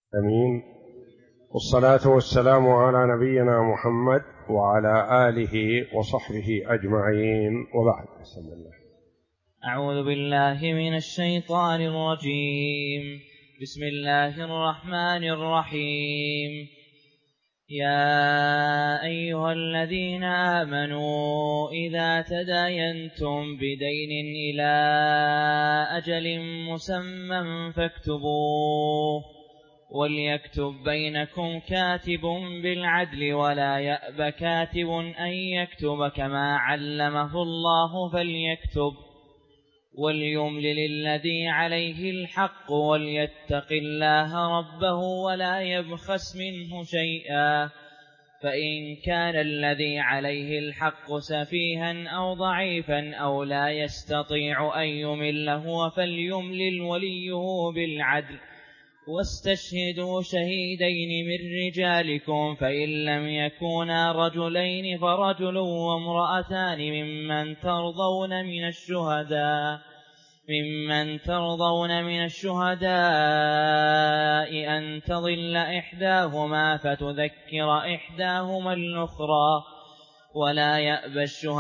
أمين. والصلاة والسلام على نبينا محمد وعلى آله وصحبه أجمعين، وبعد. بسم الله. أعوذ بالله من الشيطان الرجيم. بسم الله الرحمن الرحيم. يا أيها الذين آمنوا إذا تداينتم بدين إلى أجل مسمى فاكتبوه، وليكتب بينكم كاتب بالعدل ولا يأب كاتب أن يكتب كما علمه الله فليكتب، وليملل الذي عليه الحق وليتق الله ربه ولا يبخس منه شيئا، فإن كان الذي عليه الحق سفيها أو ضعيفا أو لا يستطيع أن يمل هو فليملل وليه بالعدل، واستشهدوا شهيدين من رجالكم، فإن لم يكونا رجلين فرجل وامرأتان ممن ترضون من الشهداء أن تضل إحداهما فتذكر إحداهما الأخرى، ولا يأبى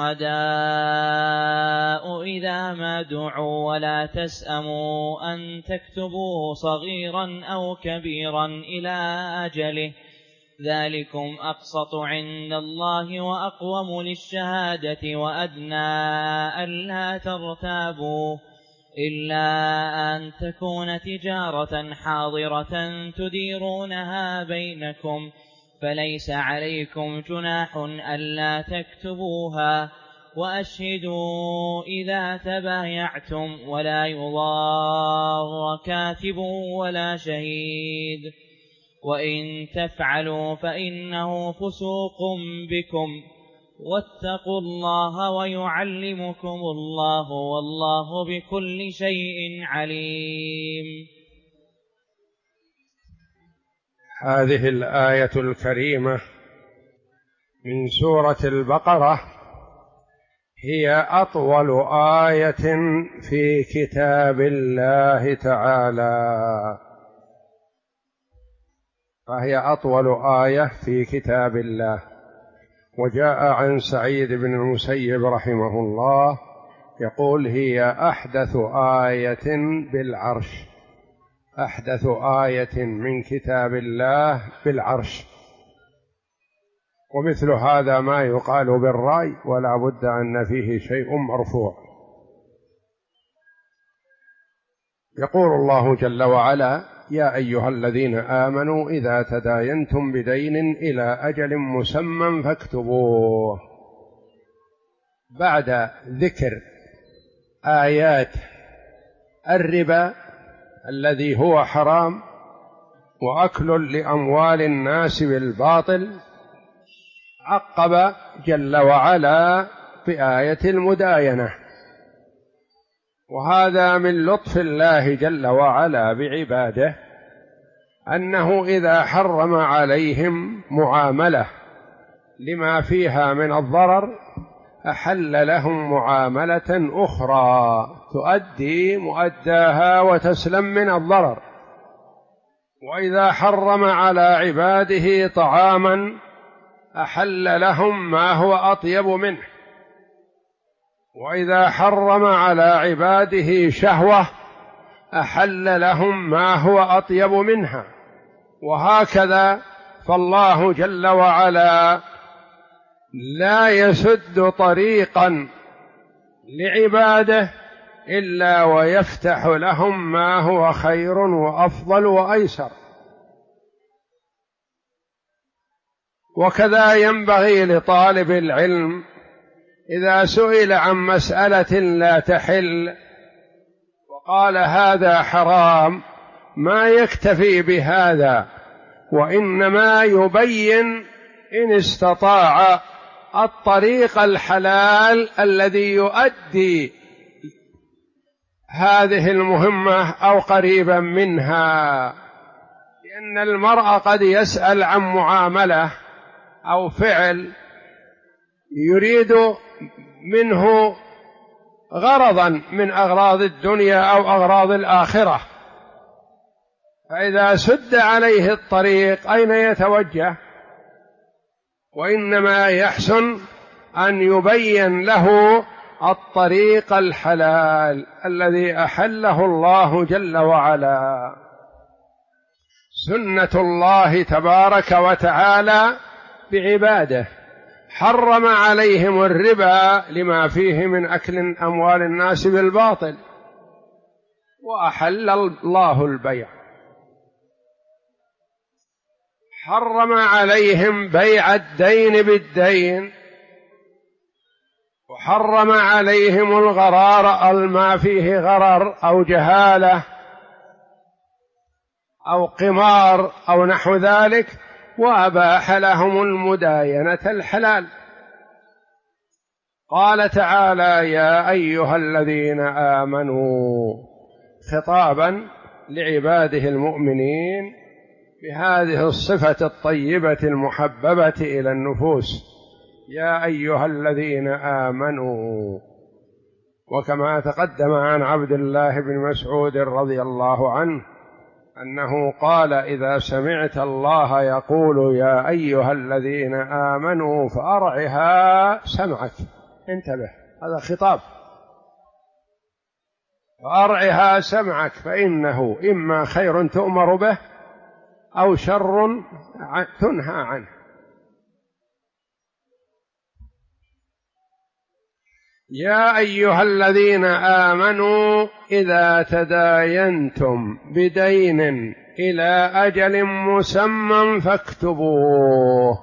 الشهداء إذا ما دعوا، ولا تسأموا أن تكتبوه صغيرا أو كبيرا إلى أجله، ذلكم أقسط عند الله وأقوم للشهادة وأدنى ألا ترتابوا، إلا أن تكون تجارة حاضرة تديرونها بينكم، فليس عليكم جناح ألا تكتبوها، وأشهدوا إذا تبايعتم، ولا يضار كاتب ولا شهيد، وإن تفعلوا فإنه فسوق بكم، واتقوا الله ويعلمكم الله والله بكل شيء عليم. هذه الآية الكريمة من سورة البقرة هي أطول آية في كتاب الله تعالى، فهي أطول آية في كتاب الله. وجاء عن سعيد بن المسيب رحمه الله يقول: هي أحدث آية بالعرش، أحدث آية من كتاب الله بالعرش. ومثل هذا ما يقال بالرأي، ولا بد أن فيه شيء مرفوع. يقول الله جل وعلا: يا أيها الذين آمنوا إذا تداينتم بدين إلى أجل مسمى فاكتبوه. بعد ذكر آيات الربا الذي هو حرام وأكل لأموال الناس بالباطل، عقب جل وعلا بآية المداينة. وهذا من لطف الله جل وعلا بعباده، أنه إذا حرم عليهم معاملة لما فيها من الضرر أحل لهم معاملة أخرى تؤدي مؤداها وتسلم من الضرر. وإذا حرم على عباده طعاما أحل لهم ما هو أطيب منه. وإذا حرم على عباده شهوة أحل لهم ما هو أطيب منها. وهكذا، فالله جل وعلا لا يسد طريقا لعباده إلا ويفتح لهم ما هو خير وأفضل وأيسر. وكذا ينبغي لطالب العلم إذا سئل عن مسألة لا تحل وقال هذا حرام ما يكتفي بهذا، وإنما يبين إن استطاع الطريق الحلال الذي يؤدي هذه المهمة أو قريبا منها. لأن المرء قد يسأل عن معاملة أو فعل يريد منه غرضا من أغراض الدنيا أو أغراض الآخرة، فإذا سد عليه الطريق أين يتوجه؟ وإنما يحسن أن يبين له الطريق الحلال الذي أحله الله جل وعلا. سنة الله تبارك وتعالى بعباده، حرم عليهم الربا لما فيه من أكل أموال الناس بالباطل، وأحل الله البيع. حرم عليهم بيع الدين بالدين، وحرم عليهم الغرار ما فيه غرر أو جهالة أو قمار أو نحو ذلك، وأباح لهم المداينة الحلال. قال تعالى: يا أيها الذين آمنوا، خطابا لعباده المؤمنين بهذه الصفة الطيبة المحببة إلى النفوس: يا أيها الذين آمنوا. وكما تقدم عن عبد الله بن مسعود رضي الله عنه أنه قال: إذا سمعت الله يقول يا أيها الذين آمنوا فأرعها سمعك. انتبه، هذا خطاب. فأرعها سمعك، فإنه إما خير تؤمر به أو شر تنهى عنه. يا أيها الذين آمنوا إذا تداينتم بدين إلى أجل مسمى فاكتبوه.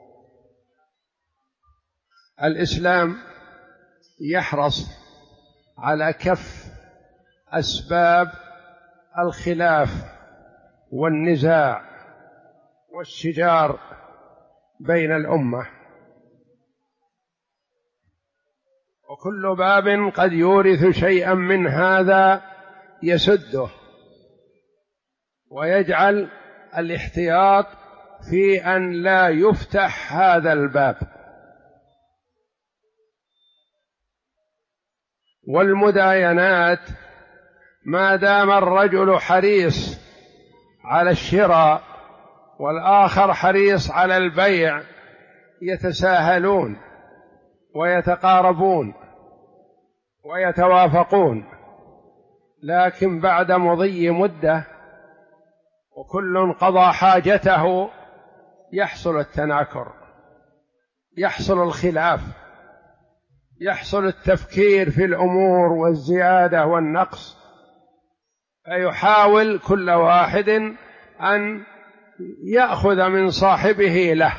الإسلام يحرص على كف أسباب الخلاف والنزاع والشجار بين الأمة، وكل باب قد يورث شيئا من هذا يسده، ويجعل الاحتياط في أن لا يفتح هذا الباب. والمداينات ما دام الرجل حريص على الشراء والآخر حريص على البيع يتساهلون ويتقاربون ويتوافقون، لكن بعد مضي مدة وكل قضى حاجته يحصل التناكر، يحصل الخلاف، يحصل التفكير في الأمور والزيادة والنقص، فيحاول كل واحد أن يأخذ من صاحبه له،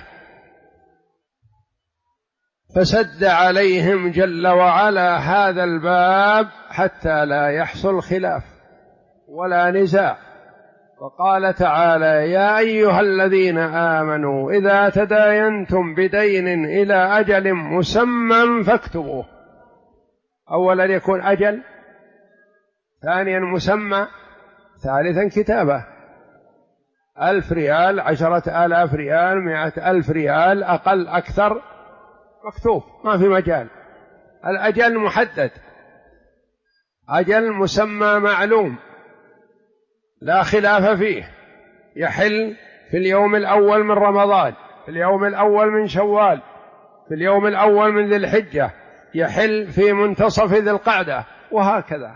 فسد عليهم جل وعلا هذا الباب حتى لا يحصل خلاف ولا نزاع. وقال تعالى: يا أيها الذين آمنوا إذا تداينتم بدين إلى أجل مسمى فاكتبوه. أولا يكون أجل، ثانيا مسمى، ثالثا كتابة. 1000 ريال، 10,000 ريال، 100,000 ريال، أقل أكثر مكتوب، ما في مجال. الأجل محدد، أجل مسمى معلوم لا خلاف فيه، يحل في اليوم الأول من رمضان، في اليوم الأول من شوال، في اليوم الأول من ذي الحجة، يحل في منتصف ذي القعدة، وهكذا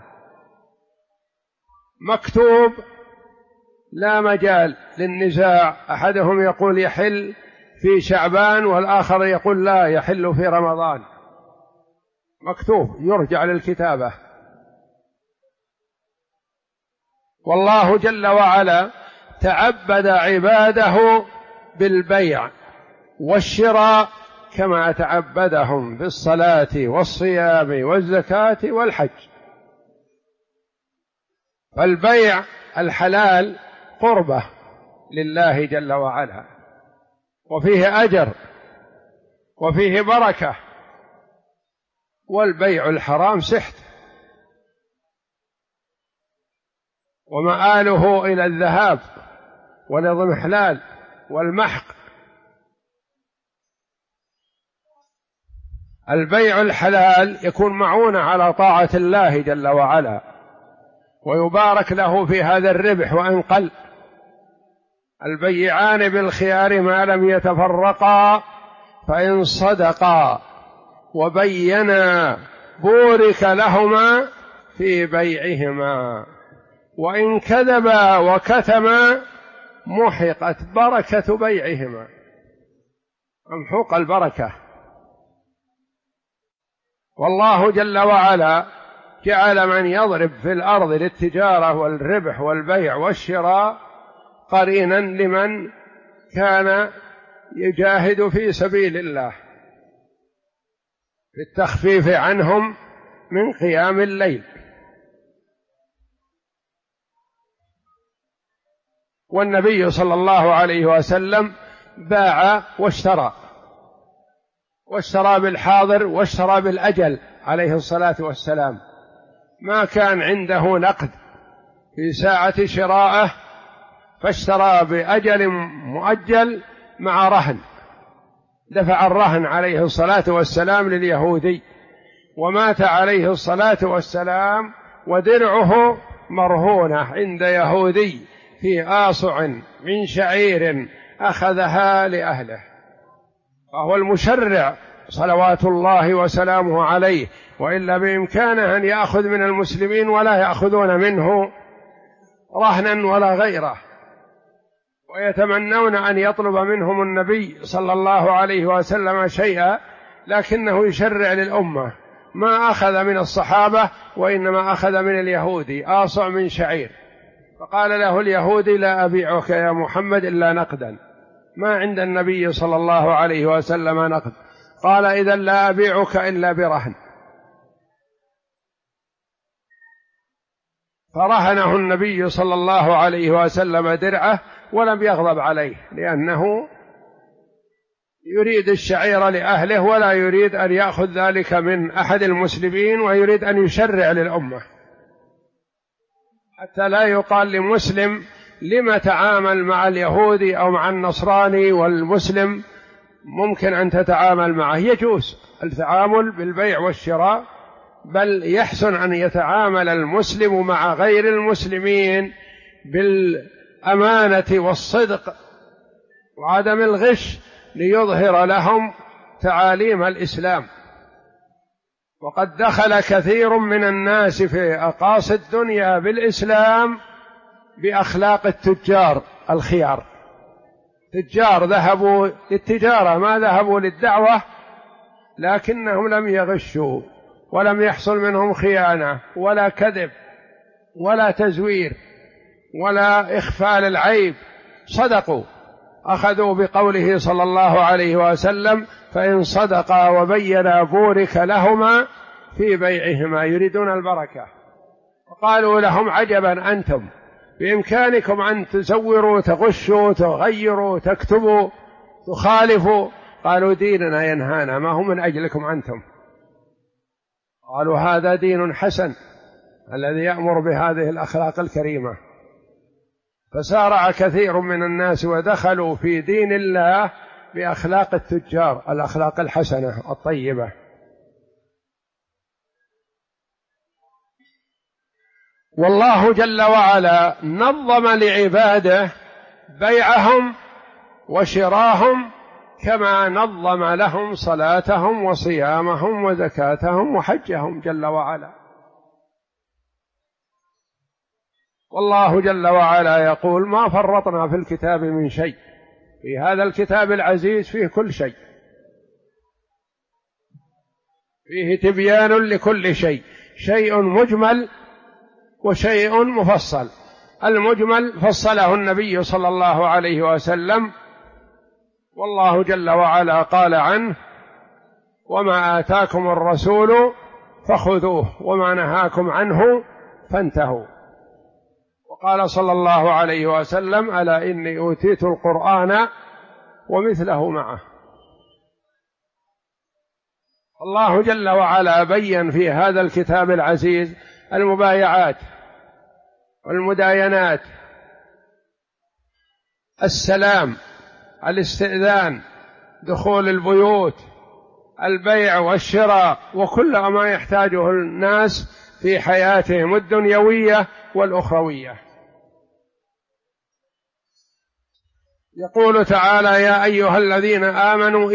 مكتوب، لا مجال للنزاع. أحدهم يقول يحل في شعبان والآخر يقول لا، يحل في رمضان. مكتوب، يرجع للكتابة. والله جل وعلا تعبد عباده بالبيع والشراء كما تعبدهم بالصلاة والصيام والزكاة والحج. فالبيع الحلال قربة لله جل وعلا، وفيه أجر وفيه بركة، والبيع الحرام سحت ومآله إلى الذهاب والاضمحلال والمحق. البيع الحلال يكون معونة على طاعة الله جل وعلا، ويبارك له في هذا الربح وإن قل، البيعان بالخيار ما لم يتفرقا، فإن صدقا وبينا بورك لهما في بيعهما، وإن كذبا وكتما محقت بركة بيعهما، ممحوق البركة. والله جل وعلا جعل من يضرب في الأرض للتجارة والربح والبيع والشراء قرينا لمن كان يجاهد في سبيل الله بالتخفيف عنهم من قيام الليل. والنبي صلى الله عليه وسلم باع واشترى بالحاضر واشترى بالأجل عليه الصلاة والسلام، ما كان عنده نقد في ساعة شرائه فاشترى بأجل مؤجل مع رهن، دفع الرهن عليه الصلاة والسلام لليهودي، ومات عليه الصلاة والسلام ودرعه مرهونة عند يهودي في آصع من شعير أخذها لأهله، فهو المشرع صلوات الله وسلامه عليه، وإلا بإمكانه أن يأخذ من المسلمين ولا يأخذون منه رهنا ولا غيره، ويتمنون أن يطلب منهم النبي صلى الله عليه وسلم شيئا، لكنه يشرع للأمة، ما أخذ من الصحابة وإنما أخذ من اليهودي آصع من شعير، فقال له اليهودي: لا أبيعك يا محمد إلا نقدا، ما عند النبي صلى الله عليه وسلم نقد، قال: إذن لا أبيعك إلا برهن. فرهنه النبي صلى الله عليه وسلم درعه ولم يغضب عليه، لأنه يريد الشعير لأهله ولا يريد أن يأخذ ذلك من أحد المسلمين، ويريد أن يشرع للأمة، حتى لا يقال لمسلم: لما تعامل مع اليهودي أو مع النصراني والمسلم ممكن أن تتعامل معه. يجوز التعامل بالبيع والشراء، بل يحسن أن يتعامل المسلم مع غير المسلمين بالأمانة والصدق وعدم الغش ليظهر لهم تعاليم الإسلام. وقد دخل كثير من الناس في أقاصي الدنيا بالإسلام بأخلاق التجار الخيار، تجار ذهبوا للتجارة ما ذهبوا للدعوة، لكنهم لم يغشوا ولم يحصل منهم خيانة ولا كذب ولا تزوير ولا إخفاء العيب، صدقوا، أخذوا بقوله صلى الله عليه وسلم: فإن صدقا وبينا بورك لهما في بيعهما، يريدون البركة. وقالوا لهم: عجبا أنتم، بإمكانكم أن تزوروا تغشوا تغيروا تكتبوا تخالفوا. قالوا: ديننا ينهانا، ما هو من أجلكم أنتم. قالوا: هذا دين حسن الذي يأمر بهذه الأخلاق الكريمة. فسارع كثير من الناس ودخلوا في دين الله بأخلاق التجار، الأخلاق الحسنة الطيبة. والله جل وعلا نظم لعباده بيعهم وشراهم كما نظم لهم صلاتهم وصيامهم وزكاتهم وحجهم جل وعلا. والله جل وعلا يقول: ما فرطنا في الكتاب من شيء، في هذا الكتاب العزيز فيه كل شيء، فيه تبيان لكل شيء، شيء مجمل وشيء مفصل. المجمل فصله النبي صلى الله عليه وسلم، والله جل وعلا قال عنه: وما آتاكم الرسول فخذوه وما نهاكم عنه فانتهوا. وقال صلى الله عليه وسلم: ألا إني أوتيت القرآن ومثله معه. الله جل وعلا بين في هذا الكتاب العزيز المبايعات والمداينات، السلام، الاستئذان، دخول البيوت، البيع والشراء، وكل ما يحتاجه الناس في حياتهم الدنيوية والأخروية. يقول تعالى: يا أيها الذين آمنوا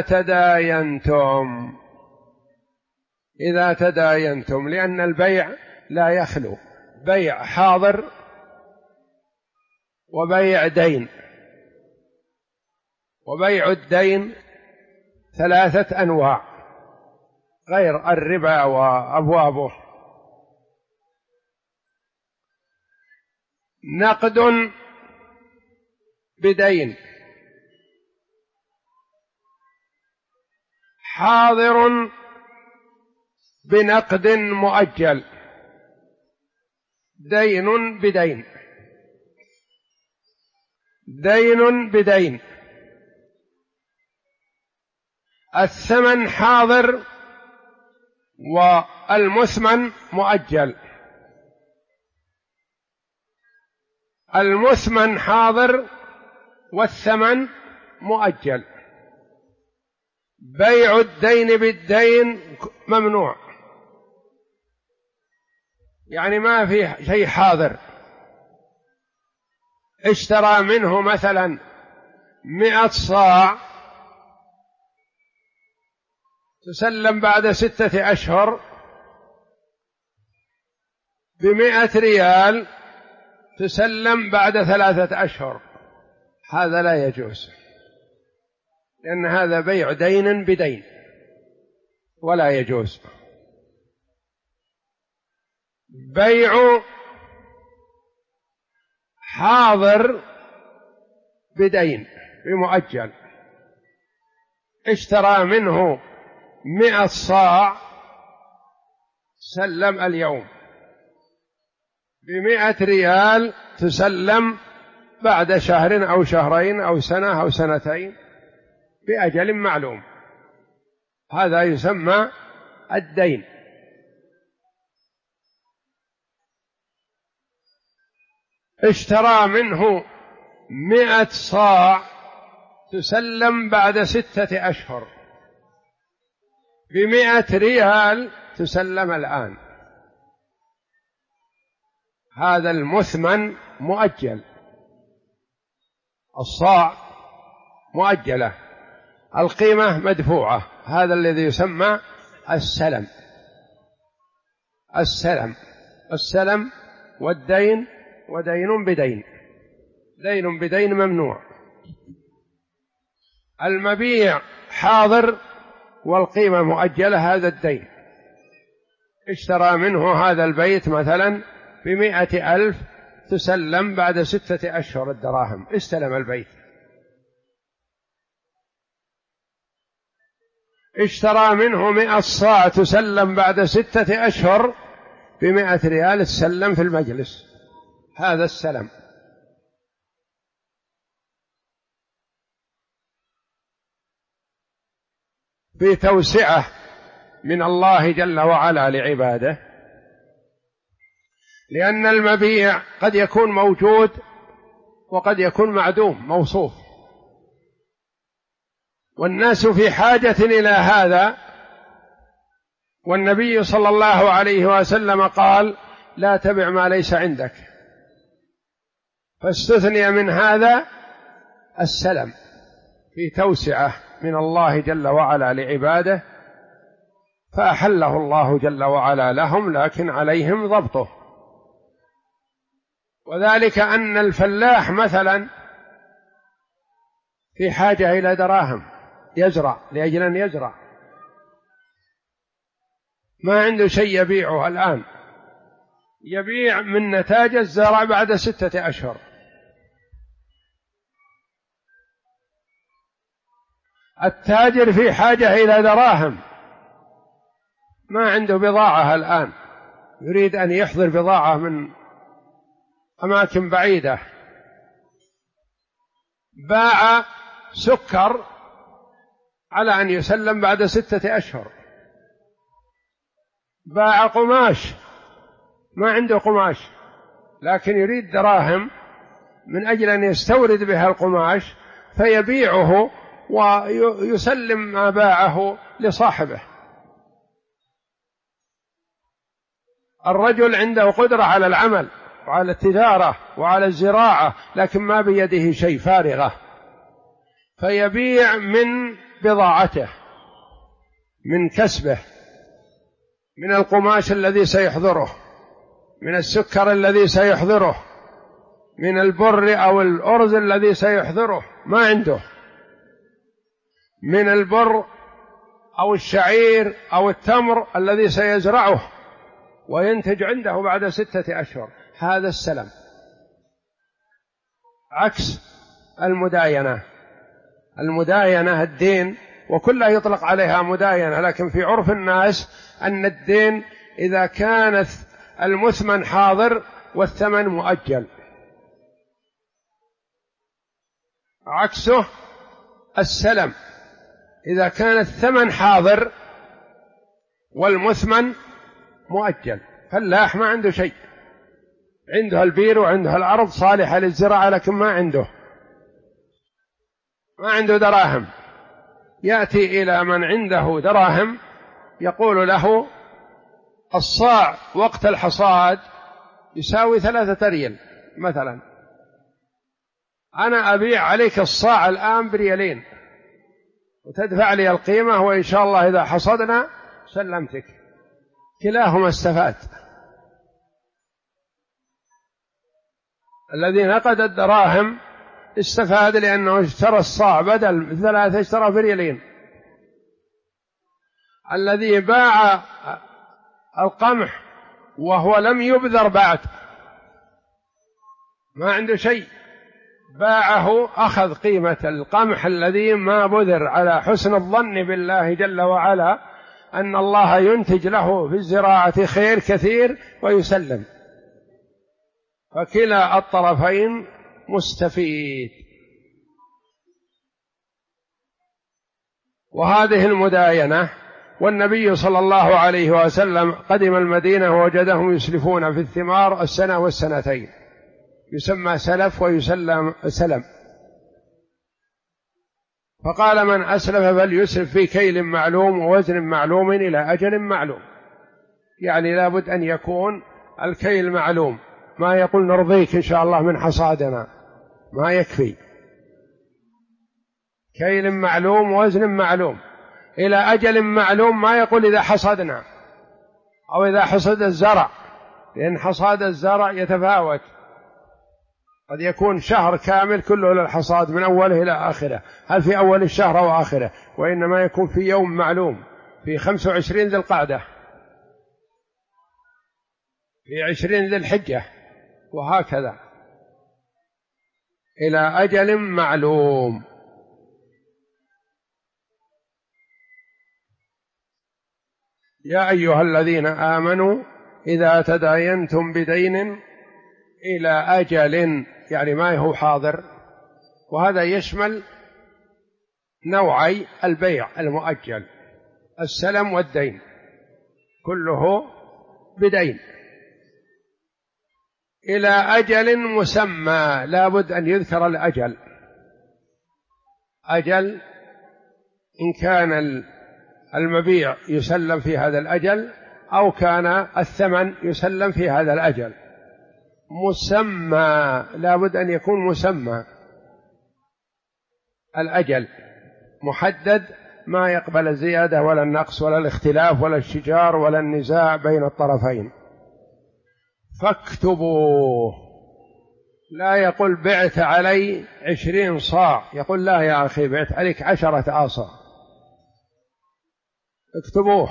إذا تداينتم، لأن البيع لا يخلو، بيع حاضر وبيع دين، وبيع الدين 3 أنواع غير الربا وأبوابه: نقد بدين، حاضر بنقد مؤجل، دين بدين، دين بدين. الثمن حاضر والمثمن مؤجل، المثمن حاضر والثمن مؤجل. بيع الدين بالدين ممنوع، يعني ما في شيء حاضر. اشترى منه مثلا 100 صاع، تسلم بعد 6 أشهر ب100 ريال، تسلم بعد 3 أشهر. هذا لا يجوز، لأن هذا بيع دين بدين ولا يجوز. بيع حاضر بدين بمؤجل، اشترى منه 100 صاع، سلم اليوم ب100 ريال، تسلم بعد شهر أو شهرين أو سنة أو سنتين بأجل معلوم. هذا يسمى الدين. اشترى منه 100 صاع، تسلم بعد 6 أشهر ب100 ريال، تسلم الآن. هذا المثمن مؤجل، الصاع مؤجلة، القيمة مدفوعة. هذا الذي يسمى السلم. السلم والدين، ودين بدين، دين بدين ممنوع. المبيع حاضر والقيمة مؤجلة، هذا الدين. اشترى منه هذا البيت مثلا ب100,000، تسلم بعد 6 أشهر الدراهم، استلم البيت. اشترى منه 100 صاع، تسلم بعد 6 أشهر ب100 ريال، تسلم في المجلس. هذا السلم. في توسعة من الله جل وعلا لعباده، لأن المبيع قد يكون موجود وقد يكون معدوم موصوف، والناس في حاجة إلى هذا. والنبي صلى الله عليه وسلم قال: لا تبع ما ليس عندك، فاستثني من هذا السلم، في توسعة من الله جل وعلا لعباده، فأحله الله جل وعلا لهم، لكن عليهم ضبطه. وذلك أن الفلاح مثلا في حاجة إلى دراهم، يزرع لأجل أن يزرع، ما عنده شيء يبيعه الآن، يبيع من نتاج الزرع بعد 6 أشهر. التاجر في حاجة إلى دراهم، ما عنده بضاعة الآن، يريد أن يحضر بضاعة من أماكن بعيدة، باع سكر على أن يسلم بعد 6 أشهر، باع قماش، ما عنده قماش لكن يريد دراهم من أجل أن يستورد بها القماش، فيبيعه ويسلم ما باعه لصاحبه. الرجل عنده قدرة على العمل وعلى التجارة وعلى الزراعة، لكن ما بيده شيء، فارغة، فيبيع من بضاعته، من كسبه، من القماش الذي سيحضره، من السكر الذي سيحضره، من البر أو الأرز الذي سيحضره ما عنده، من البر أو الشعير أو التمر الذي سيزرعه وينتج عنده بعد 6 أشهر. هذا السلم، عكس المداينة. المداينة الدين، وكلها يطلق عليها مداينة، لكن في عرف الناس أن الدين إذا كان المثمن حاضر والثمن مؤجل، عكسه السلم إذا كان الثمن حاضر والمثمن مؤجل. فلاح ما عنده شيء، عنده البير وعنده الأرض صالحة للزراعة، لكن ما عنده دراهم. يأتي إلى من عنده دراهم يقول له الصاع وقت الحصاد يساوي 3 ريال مثلا، أنا أبيع عليك الصاع الآن ب2 وتدفع لي القيمة، وإن شاء الله إذا حصدنا سلمتك. كلاهما استفاد. الذي نقد الدراهم استفاد لأنه اشترى الصاع بدل 3 اشترى ب2. الذي باع القمح وهو لم يبذر بعد، ما عنده شيء، باعه أخذ قيمة القمح الذي ما بذر على حسن الظن بالله جل وعلا أن الله ينتج له في الزراعة خير كثير ويسلم. فكلا الطرفين مستفيد. وهذه المداينة. والنبي صلى الله عليه وسلم قدم المدينة ووجدهم يسلفون في الثمار 1 و2 يسمى سلف ويسلم سلم. فقال من أسلف فليسلف في كيل معلوم ووزن معلوم إلى أجل معلوم، يعني لابد أن يكون الكيل معلوم، ما يقول نرضيك إن شاء الله من حصادنا، ما يكفي. كيل معلوم ووزن معلوم إلى أجل معلوم، ما يقول إذا حصدنا أو إذا حصد الزرع، لأن حصاد الزرع يتفاوت، قد يكون شهر كامل كله للحصاد من أوله إلى آخره، هل في أول الشهر أو آخره، وإنما يكون في يوم معلوم، في 25 ذي القعدة، في 20 ذي الحجة، وهكذا إلى أجل معلوم. يا أيها الذين آمنوا إذا تداينتم بدين إلى أجل، يعني ما هو حاضر، وهذا يشمل نوعي البيع المؤجل، السلم والدين، كله بدين إلى أجل مسمى. لابد أن يذكر الأجل، أجل إن كان المبيع يسلم في هذا الأجل أو كان الثمن يسلم في هذا الأجل. مسمى، لابد أن يكون مسمى الأجل محدد، ما يقبل الزيادة ولا النقص ولا الاختلاف ولا الشجار ولا النزاع بين الطرفين. فاكتبوه، لا يقول بعت علي 20 صاع، يقول لا يا أخي بعت عليك 10 آصع، اكتبوه.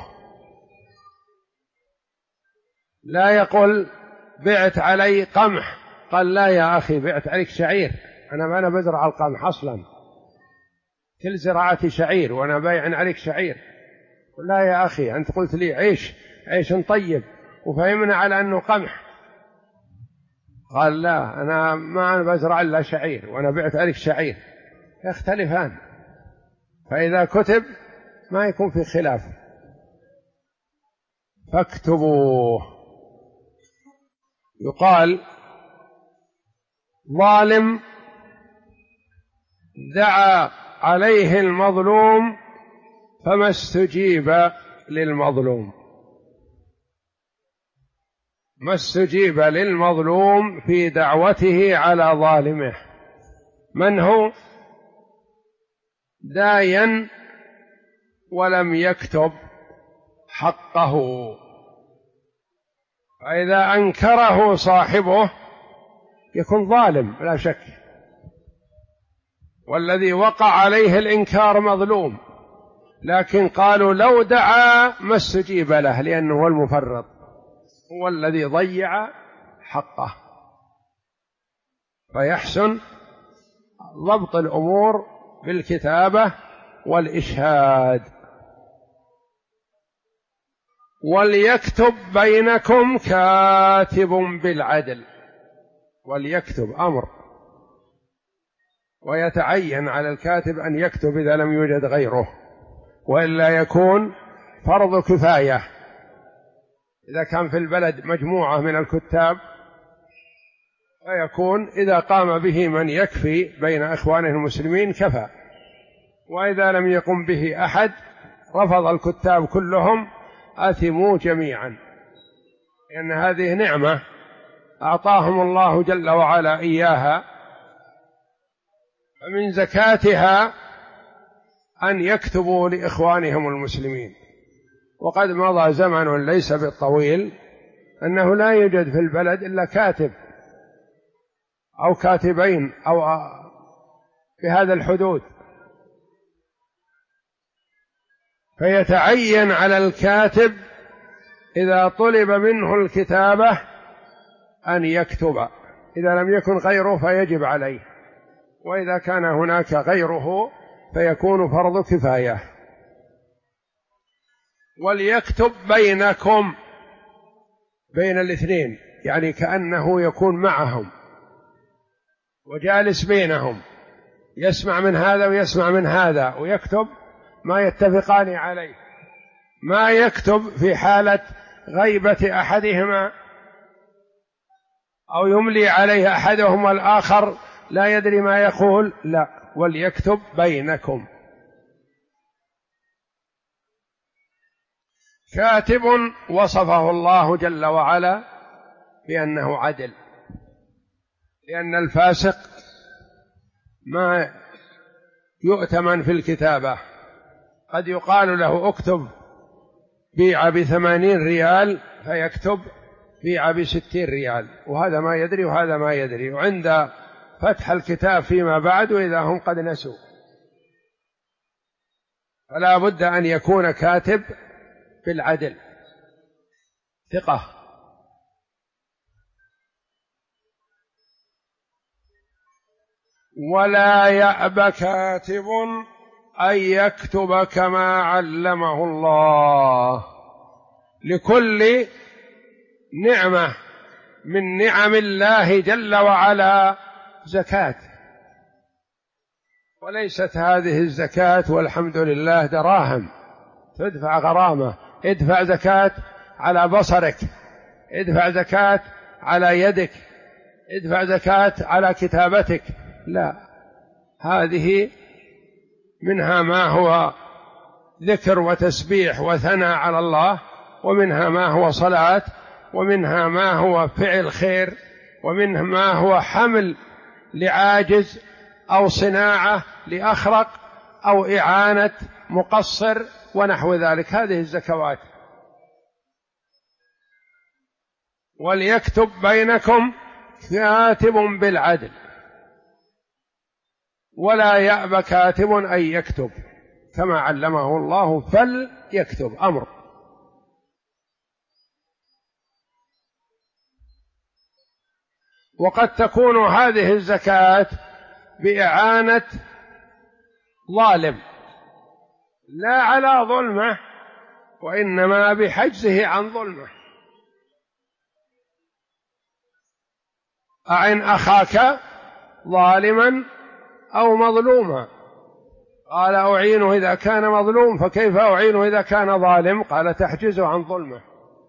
لا يقول بعت علي قمح، قال لا يا أخي بعت عليك شعير، أنا بزرع القمح أصلا، كل زراعتي شعير وأنا بايع عليك شعير. لا يا أخي أنت قلت لي عيش طيب وفهمنا على أنه قمح، قال لا أنا بزرع إلا شعير وأنا بعت عليك شعير، يختلفان. فإذا كتب ما يكون في خلاف. فاكتبوه. يقال ظالم دعا عليه المظلوم فما استجيب للمظلوم، ما استجيب للمظلوم في دعوته على ظالمه. من هو؟ داين ولم يكتب حقه، فإذا أنكره صاحبه يكون ظالم لا شك، والذي وقع عليه الإنكار مظلوم، لكن قالوا لو دعا ما استجيب له لأنه هو المفرط، هو الذي ضيع حقه. فيحسن ضبط الأمور بالكتابة والإشهاد. وليكتب بينكم كاتب بالعدل. وليكتب أمر، ويتعين على الكاتب أن يكتب إذا لم يوجد غيره، وإلا يكون فرض كفاية. إذا كان في البلد مجموعة من الكتاب فيكون إذا قام به من يكفي بين إخوانه المسلمين كفى، وإذا لم يقم به أحد رفض الكتاب كلهم آثموا جميعا، لأن هذه نعمة أعطاهم الله جل وعلا إياها، فمن زكاتها أن يكتبوا لإخوانهم المسلمين. وقد مضى زمن ليس بالطويل أنه لا يوجد في البلد إلا كاتب أو كاتبين أو بهذا الحدود، فيتعين على الكاتب إذا طلب منه الكتابة أن يكتب، إذا لم يكن غيره فيجب عليه، وإذا كان هناك غيره فيكون فرض كفاية. وليكتب بينكم، بين الاثنين، يعني كأنه يكون معهم وجالس بينهم، يسمع من هذا ويسمع من هذا ويكتب ما يتفقان عليه، ما يكتب في حالة غيبة أحدهما أو يملي عليه أحدهم والآخر لا يدري ما يقول، لا، وليكتب بينكم. كاتب وصفه الله جل وعلا بأنه عدل، لأن الفاسق ما يؤتمن في الكتابة، قد يقال له اكتب بيع ب80 ريال فيكتب بيع ب60 ريال، وهذا ما يدري وهذا ما يدري، وعند فتح الكتاب فيما بعد إذا هم قد نسوا. فلا بد أن يكون كاتب بالعدل ثقة. ولا يأب كاتب أن يكتب كما علمه الله. لكل نعمة من نعم الله جل وعلا زكاة، وليست هذه الزكاة والحمد لله دراهم تدفع غرامة، ادفع زكاة على بصرك، ادفع زكاة على يدك، ادفع زكاة على كتابتك، لا، هذه منها ما هو ذكر وتسبيح وثناء على الله، ومنها ما هو صلاة، ومنها ما هو فعل خير، ومنها ما هو حمل لعاجز أو صناعة لأخرق أو إعانة مقصر ونحو ذلك، هذه الزكوات. وليكتب بينكم كاتب بالعدل. ولا يأب كاتب أن يكتب كما علمه الله فليكتب، أمر. وقد تكون هذه الزكاة بإعانة ظالم، لا على ظلمه وإنما بحجزه عن ظلمه. أعن أخاك ظالما أو مظلوما، قال أعينه إذا كان مظلوم، فكيف أعينه إذا كان ظالم؟ قال تحجزه عن ظلمه.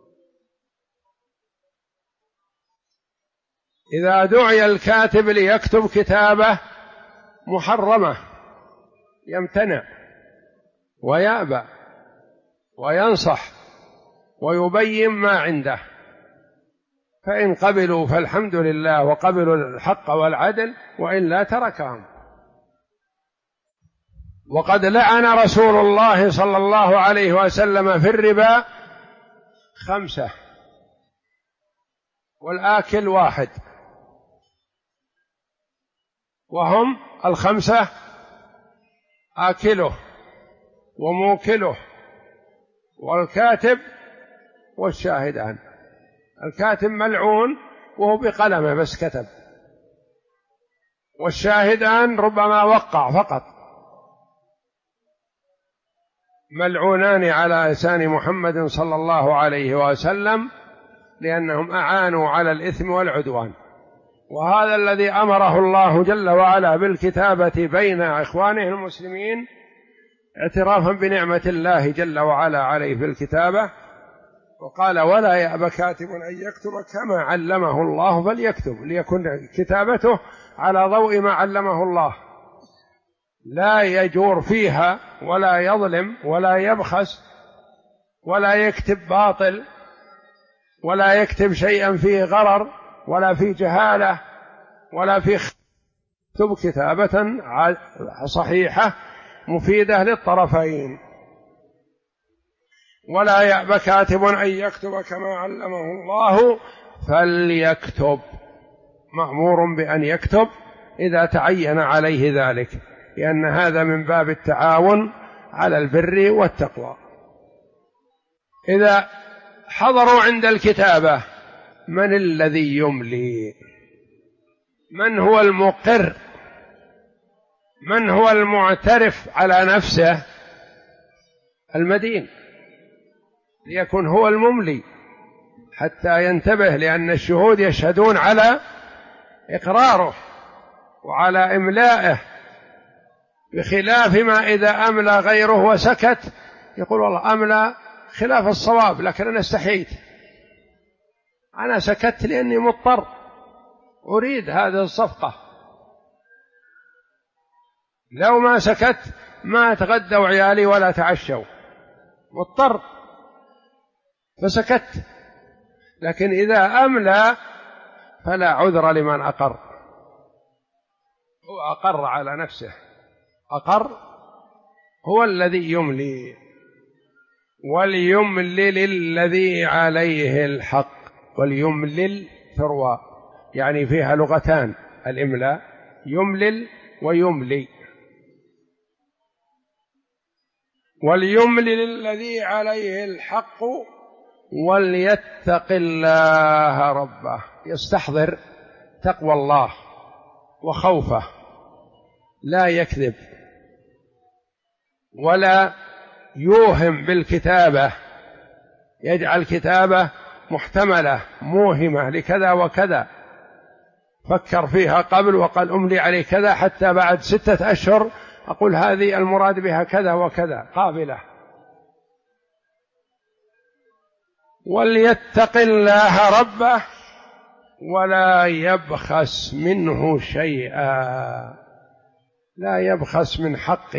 إذا دعي الكاتب ليكتب كتابة محرمة يمتنع ويأبى وينصح ويبين ما عنده، فإن قبلوا فالحمد لله وقبلوا الحق والعدل، وإلا تركهم. وقد لعن رسول الله صلى الله عليه وسلم في الربا 5 والآكل 1، وهم 5 آكله وموكله والكاتب والشاهد عنه. الكاتب ملعون وهو بقلمه بس كتب، والشاهدان ربما وقع فقط. ملعونان على لسان محمد صلى الله عليه وسلم لأنهم أعانوا على الإثم والعدوان. وهذا الذي أمره الله جل وعلا بالكتابة بين إخوانه المسلمين اعترافا بنعمة الله جل وعلا عليه في الكتابة، وقال: ولا يأبى كاتب أن يكتب كما علمه الله فليكتب، ليكن كتابته على ضوء ما علمه الله، لا يجور فيها ولا يظلم ولا يبخس ولا يكتب باطل ولا يكتب شيئا فيه غرر ولا فيه جهالة ولا فيه يكتب كتابة صحيحة مفيدة للطرفين. ولا يأبى كاتب أن يكتب كما علمه الله فليكتب، مأمور بأن يكتب إذا تعين عليه ذلك، لأن هذا من باب التعاون على البر والتقوى. إذا حضروا عند الكتابة من الذي يملي؟ من هو المقر؟ من هو المعترف على نفسه؟ المدين، ليكن هو المملي حتى ينتبه، لأن الشهود يشهدون على إقراره وعلى إملائه، بخلاف ما إذا أملى غيره وسكت يقول: والله أملى خلاف الصواب لكن أنا استحييت، أنا سكت لأني مضطر أريد هذه الصفقة، لو ما سكت ما تغدوا عيالي ولا تعشوا، مضطر فسكت. لكن إذا أملى فلا عذر لمن أقر، هو أقر على نفسه، أقر هو الذي يملي. وليملل الذي عليه الحق، وليملل ثروة يعني فيها لغتان الإملاء، يملل ويملي. وليملل الذي عليه الحق وليتق الله ربه، يستحضر تقوى الله وخوفه، لا يكذب ولا يوهم بالكتابة، يجعل كتابة محتملة موهمة لكذا وكذا، فكر فيها قبل وقال أملي عليه كذا حتى بعد 6 أشهر أقول هذه المراد بها كذا وكذا قابلة. وليتق الله ربه ولا يبخس منه شيئا، لا يبخس من حق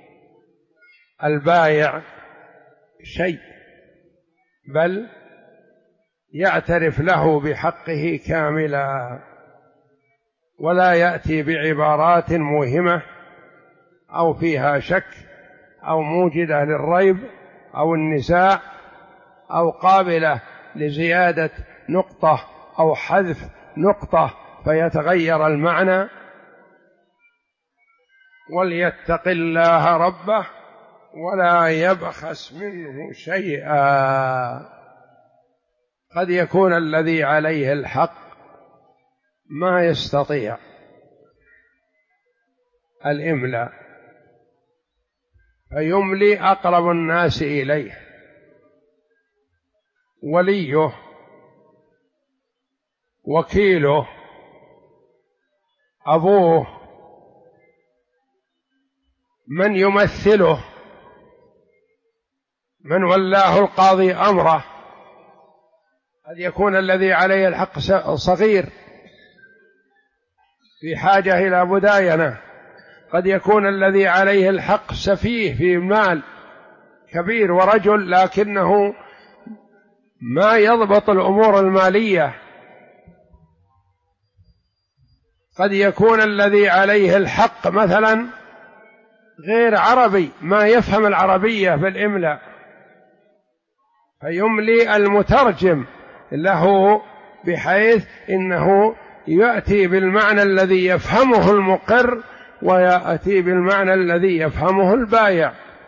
البائع شيء، بل يعترف له بحقه كاملا، ولا يأتي بعبارات موهمة أو فيها شك أو موجدة للريب أو النزاع أو قابلة لزيادة نقطة أو حذف نقطة فيتغير المعنى. وليتق الله ربه ولا يبخس منه شيئا. قد يكون الذي عليه الحق ما يستطيع الإملاء فيملي أقرب الناس إليه، وليه، وكيله، أبوه، من يمثله، من ولاه القاضي أمره. قد يكون الذي عليه الحق صغير في حاجة إلى مداينة، قد يكون الذي عليه الحق سفيه في مال كبير ورجل لكنه ما يضبط الأمور المالية، قد يكون الذي عليه الحق مثلا غير عربي ما يفهم العربية بالإملاء، فيملي المترجم له بحيث إنه يأتي بالمعنى الذي يفهمه المقر ويأتي بالمعنى الذي يفهمه البايع.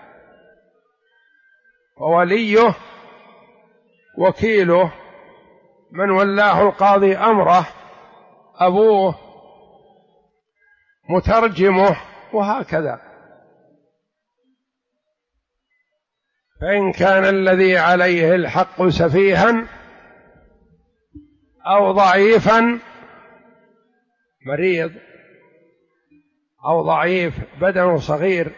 ووليه وكيله من ولاه القاضي أمره، أبوه، مترجمه، وهكذا. فإن كان الذي عليه الحق سفيها أو ضعيفا، مريض أو ضعيف بدنه صغير،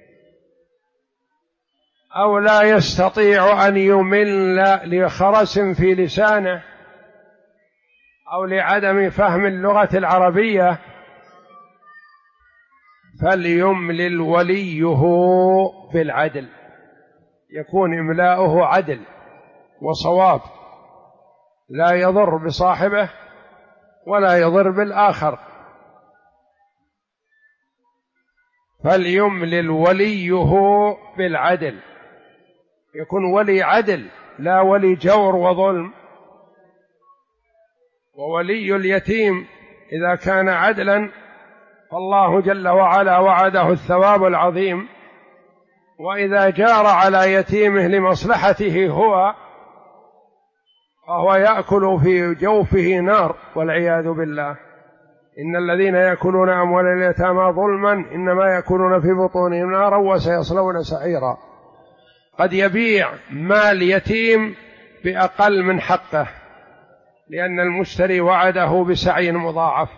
أو لا يستطيع أن يمل لخرس في لسانه أو لعدم فهم اللغة العربية، فليملل وليه بالعدل، يكون إملاؤه عدل وصواب، لا يضر بصاحبه ولا يضر بالآخر. فليملل وليه بالعدل، يكون ولي عدل لا ولي جور وظلم. وولي اليتيم إذا كان عدلا فالله جل وعلا وعده الثواب العظيم، وإذا جار على يتيمه لمصلحته هو فهو يأكل في جوفه نار والعياذ بالله. إن الذين يأكلون أموال اليتامى ظلما إنما يأكلون في بطونهم نارا وسيصلون سعيرا. قد يبيع مال يتيم بأقل من حقه لأن المشتري وعده بسعي مضاعف،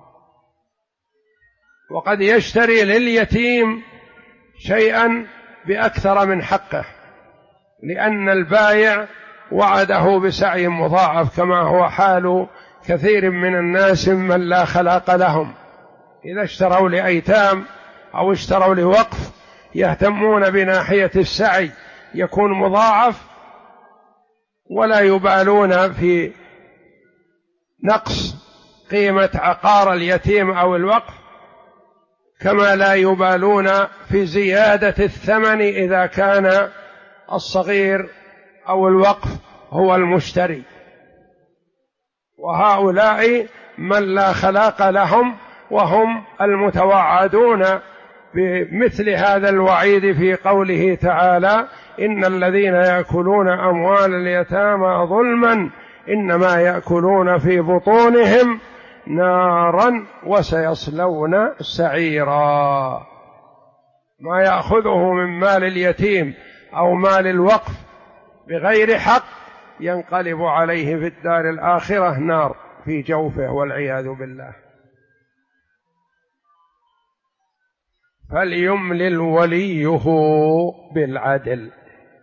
وقد يشتري لليتيم شيئا بأكثر من حقه لأن البائع وعده بسعي مضاعف، كما هو حال كثير من الناس من لا خلاق لهم، إذا اشتروا لأيتام أو اشتروا لوقف يهتمون بناحية السعي يكون مضاعف، ولا يبالون في نقص قيمة عقار اليتيم أو الوقف، كما لا يبالون في زيادة الثمن إذا كان الصغير أو الوقف هو المشتري. وهؤلاء من لا خلاق لهم، وهم المتوعدون بمثل هذا الوعيد في قوله تعالى: إن الذين يأكلون أموال اليتامى ظلما إنما يأكلون في بطونهم نارا وسيصلون سعيرا. ما يأخذه من مال اليتيم أو مال الوقف بغير حق ينقلب عليه في الدار الآخرة نار في جوفه والعياذ بالله. فليملل وليه بالعدل،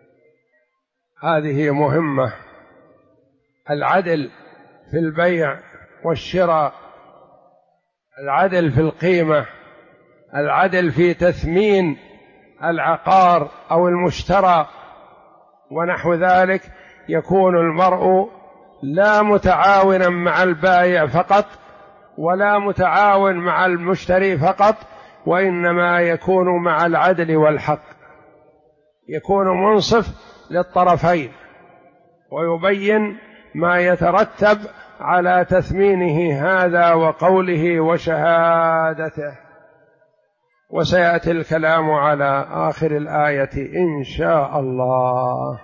هذه مهمة. العدل في البيع والشراء، العدل في القيمة، العدل في تثمين العقار أو المشترى ونحو ذلك. يكون المرء لا متعاونا مع البائع فقط ولا متعاون مع المشتري فقط، وإنما يكون مع العدل والحق، يكون منصف للطرفين ويبين ما يترتب على تثمينه هذا وقوله وشهادته. وسيأتي الكلام على آخر الآية إن شاء الله.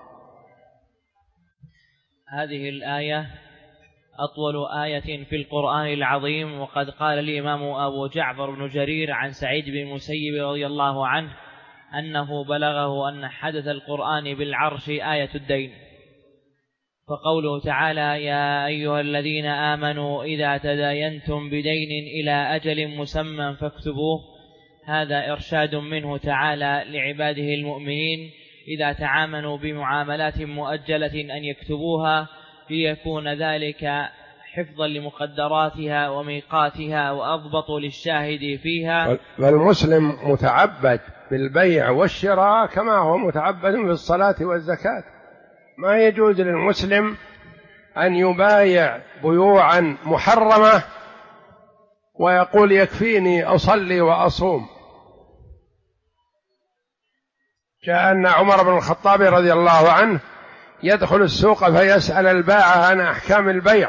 هذه الآية أطول آية في القرآن العظيم، وقد قال الإمام أبو جعفر بن جرير عن سعيد بن المسيب رضي الله عنه أنه بلغه أن حدث القرآن بالعرش آية الدين. فقوله تعالى: يا أيها الذين آمنوا إذا تداينتم بدين إلى أجل مسمى فاكتبوه، هذا إرشاد منه تعالى لعباده المؤمنين إذا تعاملوا بمعاملات مؤجلة أن يكتبوها، ليكون ذلك حفظا لمقدراتها وميقاتها وأضبط للشاهد فيها. فالمسلم متعبد بالبيع والشراء كما هو متعبد بالصلاة والزكاة. ما يجوز للمسلم أن يبايع بيوعا محرمة ويقول يكفيني أصلي وأصوم، جاء أن عمر بن الخطاب رضي الله عنه يدخل السوق فيسأل البائع عن أحكام البيع،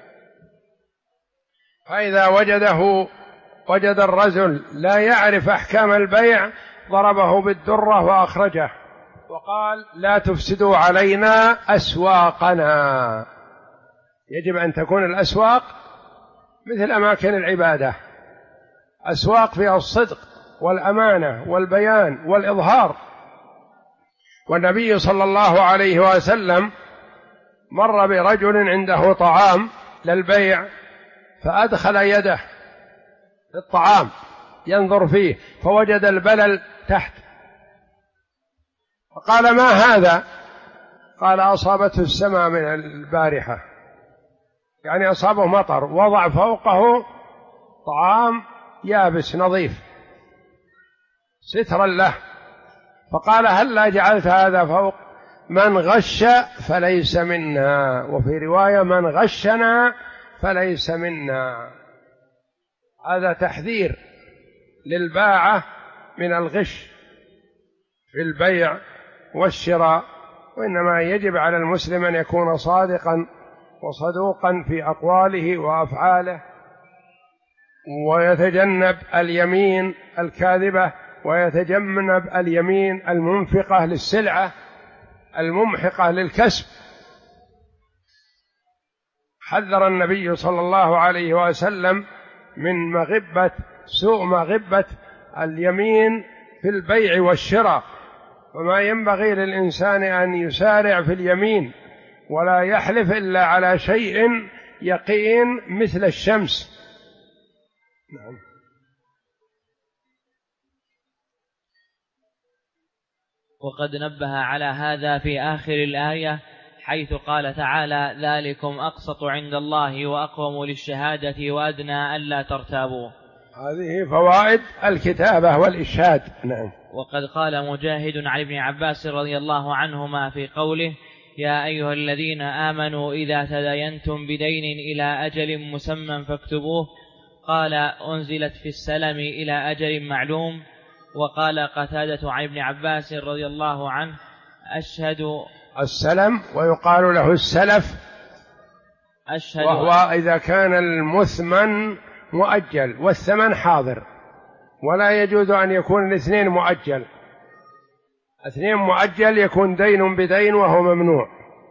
فإذا وجد الرجل لا يعرف أحكام البيع ضربه بالدرة وأخرجه وقال: لا تفسدوا علينا أسواقنا. يجب أن تكون الأسواق مثل أماكن العبادة، أسواق فيها الصدق والأمانة والبيان والإظهار. والنبي صلى الله عليه وسلم مر برجل عنده طعام للبيع فأدخل يده في الطعام ينظر فيه فوجد البلل تحت، فقال: ما هذا؟ قال: أصابته السماء من البارحة، يعني أصابه مطر، وضع فوقه طعام يابس نظيف سترا له، فقال: هلا جعلت هذا فوق؟ من غش فليس منا، وفي رواية: من غشنا فليس منا. هذا تحذير للباعة من الغش في البيع والشراء، وإنما يجب على المسلم أن يكون صادقا وصدوقا في أقواله وأفعاله، ويتجنب اليمين الكاذبة، ويتجنب اليمين المنفقة للسلعة الممحقة للكسب. حذر النبي صلى الله عليه وسلم من سوء مغبة اليمين في البيع والشراء، وما ينبغي للإنسان أن يسارع في اليمين ولا يحلف إلا على شيء يقين مثل الشمس. نعم. وقد نبه على هذا في آخر الآية حيث قال تعالى: ذلكم أقسط عند الله وأقوم للشهادة وأدنى ألا ترتابوا. هذه فوائد الكتابة والإشهاد. نعم. وقد قال مجاهد عن ابن عباس رضي الله عنهما في قوله: يا أيها الذين آمنوا إذا تداينتم بدين إلى أجل مسمى فاكتبوه، قال: أنزلت في السلم إلى أجل معلوم. وقال قتادة عن ابن عباس رضي الله عنه: أشهد السلم ويقال له السلف، وهو إذا كان المثمن مؤجل والثمن حاضر، ولا يجوز أن يكون الاثنين مؤجل. اثنين مؤجل يكون دين بدين وهو ممنوع.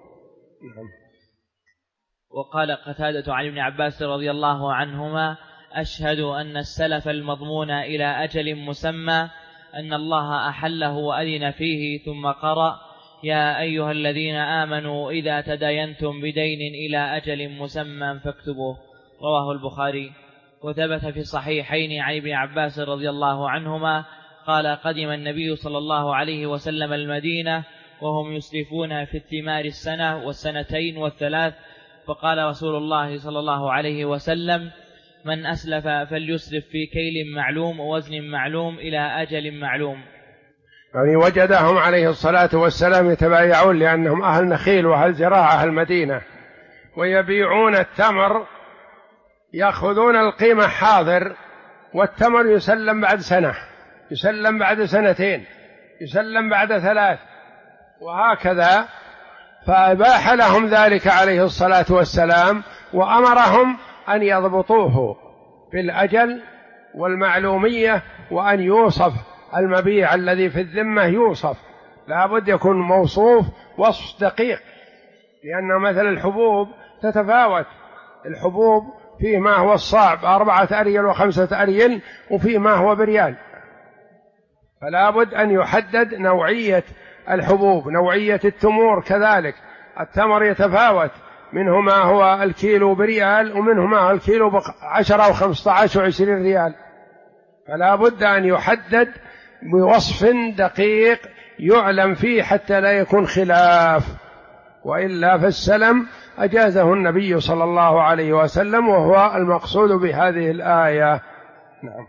وقال قتادة عن ابن عباس رضي الله عنهما: أشهد أن السلف المضمون إلى أجل مسمى أن الله أحله وأذن فيه، ثم قرأ: يا أيها الذين آمنوا إذا تداينتم بدين إلى أجل مسمى فاكتبوه. رواه البخاري. وثبت في الصحيحين عن ابن عباس رضي الله عنهما قال: قدم النبي صلى الله عليه وسلم المدينة وهم يسرفون في الثمار السنة والسنتين والثلاث، فقال رسول الله صلى الله عليه وسلم: من أسلف فليسرف في كيل معلوم ووزن معلوم إلى أجل معلوم. يعني وجدهم عليه الصلاة والسلام يتبايعون، لأنهم أهل نخيل وأهل زراعة أهل المدينة، ويبيعون التمر، يأخذون القيمة حاضر، والتمر يسلم بعد سنة، يسلم بعد سنتين، يسلم بعد 3، وهكذا. فأباح لهم ذلك عليه الصلاة والسلام، وأمرهم أن يضبطوه بالأجل والمعلومية، وأن يوصف المبيع الذي في الذمة، يوصف، لا بد يكون موصوف وصف دقيق، لأن مثل الحبوب تتفاوت. الحبوب فيه ما هو الصعب 4 أريل و5 أريل، وفيه ما هو بريال، فلا بد أن يحدد نوعية الحبوب. نوعية التمور كذلك، التمر يتفاوت، منه ما هو الكيلو بريال، ومنه ما هو الكيلو ب10 و15 و20 ريال، فلا بد أن يحدد بوصف دقيق يعلم فيه حتى لا يكون خلاف، وإلا فالسلم أجازه النبي صلى الله عليه وسلم، وهو المقصود بهذه الآية. نعم.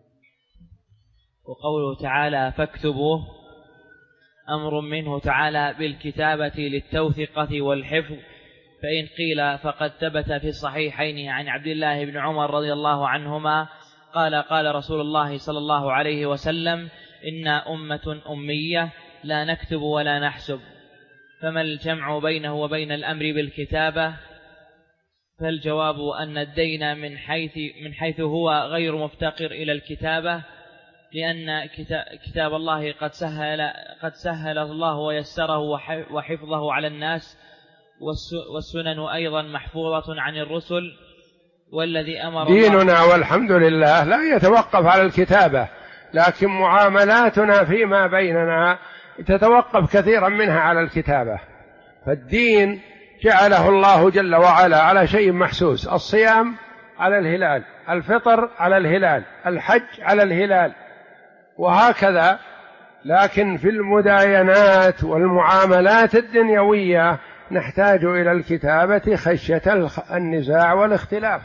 وقوله تعالى: فاكتبوه، أمر منه تعالى بالكتابة للتوثقة والحفظ. فإن قيل فقد ثبت في الصحيحين عن عبد الله بن عمر رضي الله عنهما قال: قال رسول الله صلى الله عليه وسلم: إنا أمة أمية لا نكتب ولا نحسب، فما الجمع بينه وبين الأمر بالكتابة؟ فالجواب أن الدين من حيث هو غير مفتقر إلى الكتابة، لأن كتاب الله قد سهل الله ويسره وحفظه على الناس، والسنن أيضا محفوظة عن الرسل. والذي أمر ديننا والحمد لله لا يتوقف على الكتابة، لكن معاملاتنا فيما بيننا تتوقف كثيرا منها على الكتابة. فالدين جعله الله جل وعلا على شيء محسوس، الصيام على الهلال، الفطر على الهلال، الحج على الهلال، وهكذا. لكن في المداينات والمعاملات الدنيوية نحتاج إلى الكتابة خشية النزاع والاختلاف.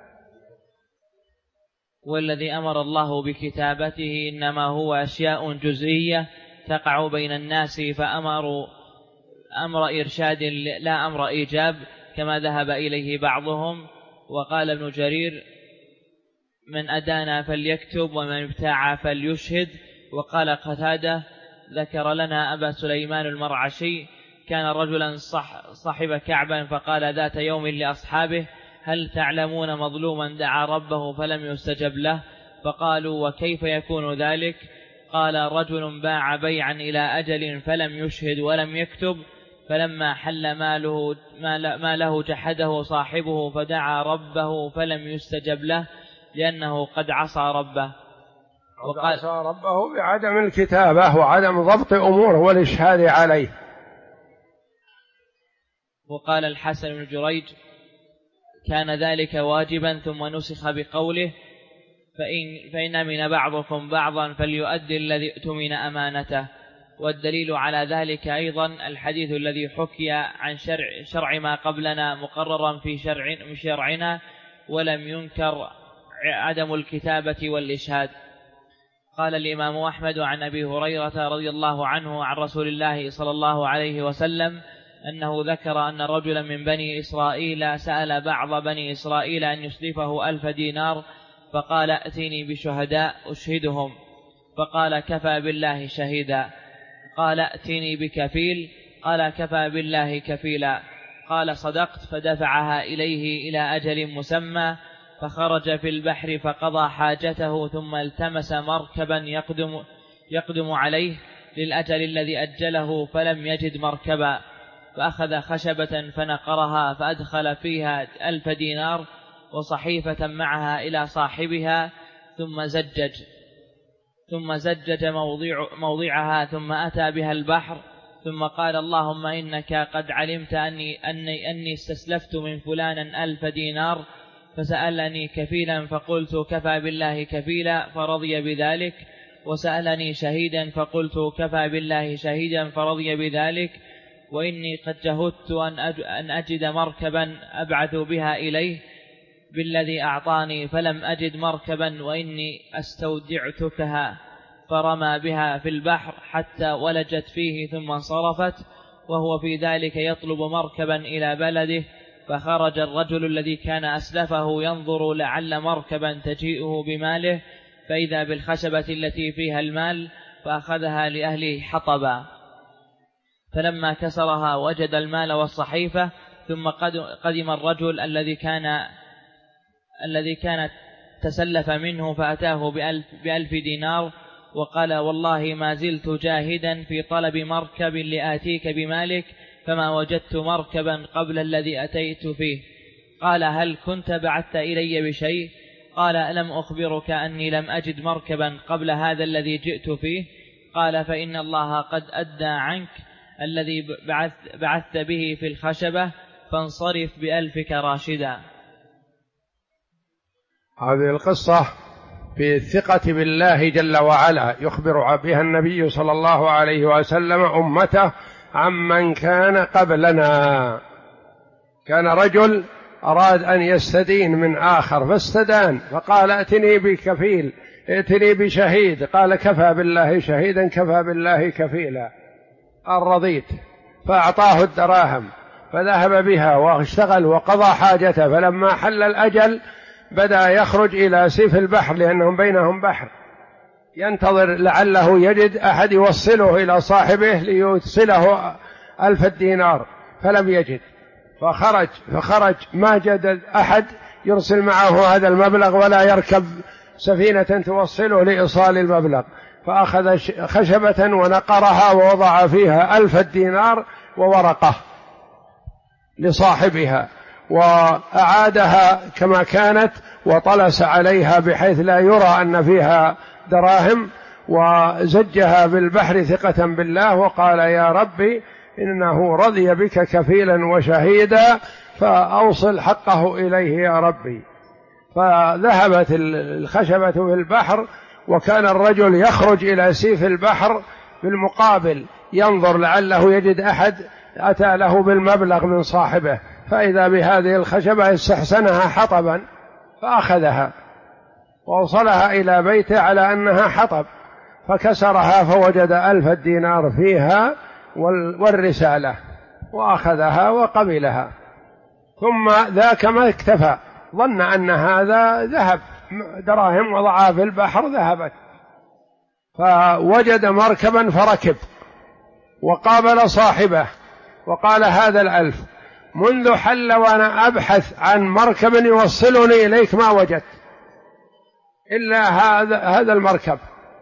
والذي أمر الله بكتابته إنما هو أشياء جزئية تقع بين الناس، فأمروا أمر إرشاد لا أمر إيجاب كما ذهب إليه بعضهم. وقال ابن جرير: من أدانا فليكتب ومن ابتاع فليشهد. وقال قتادة: ذكر لنا أبا سليمان المرعشي كان رجلا صاحب كعبا، فقال ذات يوم لأصحابه: هل تعلمون مظلوما دعا ربه فلم يستجب له؟ فقالوا: وكيف يكون ذلك؟ قال: رجل باع بيعا إلى أجل فلم يشهد ولم يكتب، فلما حل ماله جحده صاحبه فدعا ربه فلم يستجب له لأنه قد عصى ربه. عصى ربه بعدم الكتابة وعدم ضبط أموره والإشهاد عليه. وقال الحسن بن جريج: كان ذلك واجبا ثم نسخ بقوله: فإن أمن بعضكم بعضا فليؤدي الذي اؤتمن أمانته. والدليل على ذلك أيضا الحديث الذي حكي عن شرع ما قبلنا مقررا في شرعنا ولم ينكر عدم الكتابة والإشهاد. قال الإمام أحمد عن أبي هريرة رضي الله عنه عن رسول الله صلى الله عليه وسلم أنه ذكر أن رجلا من بني إسرائيل سأل بعض بني إسرائيل أن يسلفه 1000 دينار، فقال: ائتني بشهداء أشهدهم. فقال: كفى بالله شهيدا. قال: ائتني بكفيل. قال: كفى بالله كفيلا. قال: صدقت. فدفعها إليه إلى أجل مسمى، فخرج في البحر فقضى حاجته، ثم التمس مركبا يقدم عليه للأجل الذي أجله، فلم يجد مركبا، فأخذ خشبة فنقرها فأدخل فيها 1000 دينار وصحيفة معها إلى صاحبها، ثم زجج موضعها، ثم أتى بها البحر، ثم قال: اللهم إنك قد علمت أني استسلفت من فلانا 1000 دينار، فسألني كفيلا فقلت: كفى بالله كفيلا، فرضي بذلك. وسألني شهيدا فقلت: كفى بالله شهيدا، فرضي بذلك. وإني قد جهدت أن أجد مركبا أبعث بها إليه بالذي أعطاني، فلم أجد مركبا، وإني استودعتكها. فرمى بها في البحر حتى ولجت فيه، ثم انصرفت، وهو في ذلك يطلب مركبا إلى بلده. فخرج الرجل الذي كان أسلفه ينظر لعل مركبا تجيئه بماله، فإذا بالخشبة التي فيها المال، فأخذها لأهله حطبا. فلما كسرها وجد المال والصحيفة، ثم قدم الرجل الذي كان تسلف منه، فأتاه ب1000 دينار، وقال: والله ما زلت جاهدا في طلب مركب لآتيك بمالك، فما وجدت مركبا قبل الذي أتيت فيه. قال: هل كنت بعثت إلي بشيء؟ قال: ألم أخبرك أني لم أجد مركبا قبل هذا الذي جئت فيه؟ قال: فإن الله قد أدى عنك الذي بعثت به في الخشبة، فانصرف ب1000 راشدا. هذه القصة في الثقة بالله جل وعلا يخبر بها النبي صلى الله عليه وسلم أمته عمن كان قبلنا. كان رجل أراد أن يستدين من آخر فاستدان، فقال: ائتني بكفيل، ائتني بشهيد. قال: كفى بالله شهيدا، كفى بالله كفيلا. قال: رضيت. فأعطاه الدراهم فذهب بها واشتغل وقضى حاجته. فلما حل الأجل بدأ يخرج إلى سيف البحر، لأنهم بينهم بحر، ينتظر لعله يجد أحد يوصله إلى صاحبه ليوصله 1000 دينار، فلم يجد، فخرج ما جد أحد يرسل معه هذا المبلغ ولا يركب سفينة توصله لإيصال المبلغ، فأخذ خشبة ونقرها ووضع فيها 1000 دينار وورقة لصاحبها، وأعادها كما كانت وطلس عليها بحيث لا يرى أن فيها دراهم، وزجها بالبحر ثقة بالله، وقال يا ربي إنه رضي بك كفيلا وشهيدا فأوصل حقه إليه يا ربي. فذهبت الخشبة في البحر، وكان الرجل يخرج إلى سيف البحر بالمقابل ينظر لعله يجد أحد أتى له بالمبلغ من صاحبه، فإذا بهذه الخشبة استحسنها حطبا فأخذها ووصلها إلى بيته على أنها حطب، فكسرها فوجد 1000 دينار فيها والرسالة، وأخذها وقبلها. ثم ذاك ما اكتفى، ظن أن هذا ذهب دراهم وضعها في البحر ذهبت، فوجد مركبا فركب وقابل صاحبه وقال هذا 1000 منذ حل وأنا أبحث عن مركب يوصلني إليك ما وجدت إلا هذا المركب.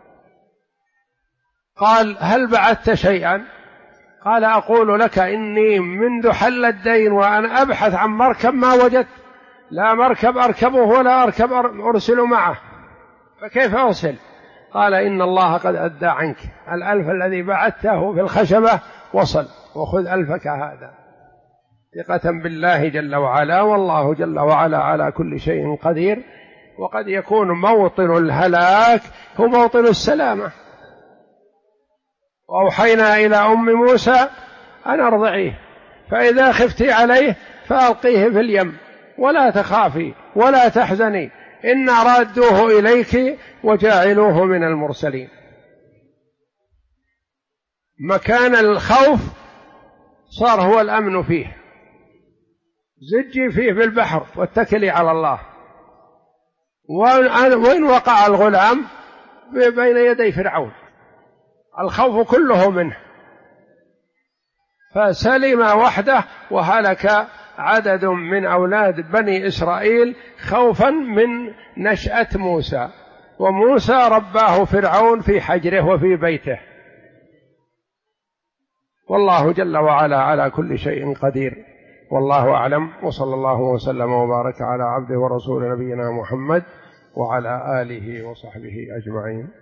قال هل بعثت شيئا؟ قال أقول لك إني منذ حل الدين وأنا أبحث عن مركب ما وجدت، لا مركب أركبه ولا أركب أرسل معه، فكيف أرسل؟ قال إن الله قد أدى عنك 1000 الذي بعثته في الخشبة وصل، وخذ 1000 هذا، ثقة بالله جل وعلا، والله جل وعلا على كل شيء قدير. وقد يكون موطن الهلاك هو موطن السلامة. وأوحينا إلى أم موسى أن أرضعيه، فإذا خفت عليه فألقيه في اليم ولا تخافي ولا تحزني إنا رادوه إليك وجاعلوه من المرسلين. مكان الخوف صار هو الأمن فيه، زجي فيه بالبحر واتكلي على الله. وإن وقع الغلام بين يدي فرعون الخوف كله منه، فسلم وحده وهلك عدد من أولاد بني إسرائيل خوفا من نشأة موسى، وموسى رباه فرعون في حجره وفي بيته. والله جل وعلا على كل شيء قدير، والله أعلم، وصلى الله وسلم وبارك على عبده ورسول نبينا محمد وعلى آله وصحبه أجمعين.